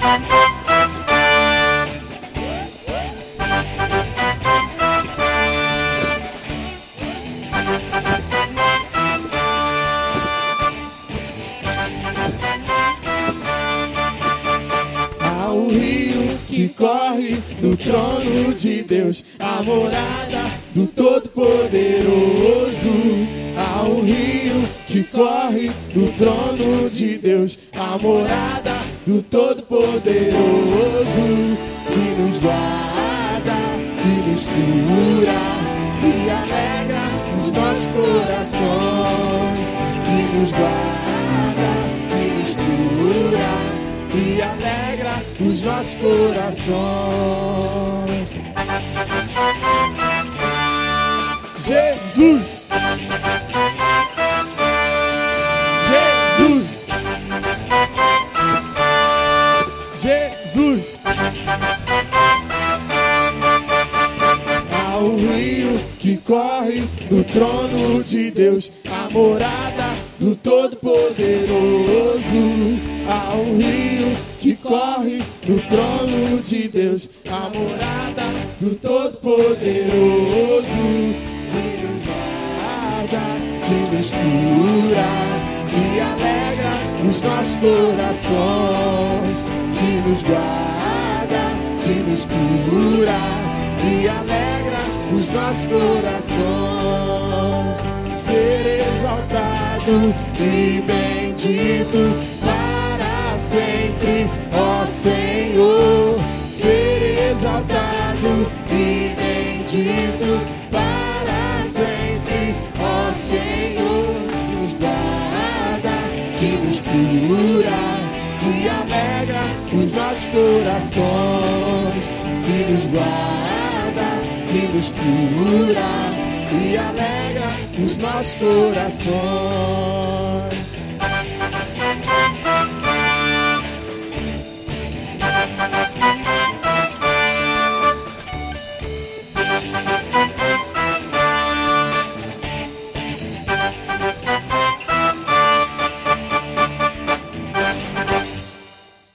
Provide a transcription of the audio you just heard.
Há um rio que corre no trono de Deus, a morada do Todo-Poderoso. Há um rio que corre no trono de Deus, a morada do Todo-Poderoso, que nos guarda, que nos cura e alegra os nossos corações, que nos guarda, que nos cura e alegra os nossos corações. Jesus! Jesus! Jesus! Há um rio que corre no trono de Deus, a morada do Todo-Poderoso. Há um rio que corre no trono de Deus, a morada do Todo-Poderoso, que nos guarda, que nos cura e alegra os nossos corações, que nos guarda, que nos cura e alegra os nossos corações. Ser exaltado e bendito para sempre, ó Senhor. Ser exaltado e bendito para sempre, ó Senhor. Que nos guarda, que nos cura e alegra os nossos corações, que nos guarda, que nos cura e alegra os nossos corações.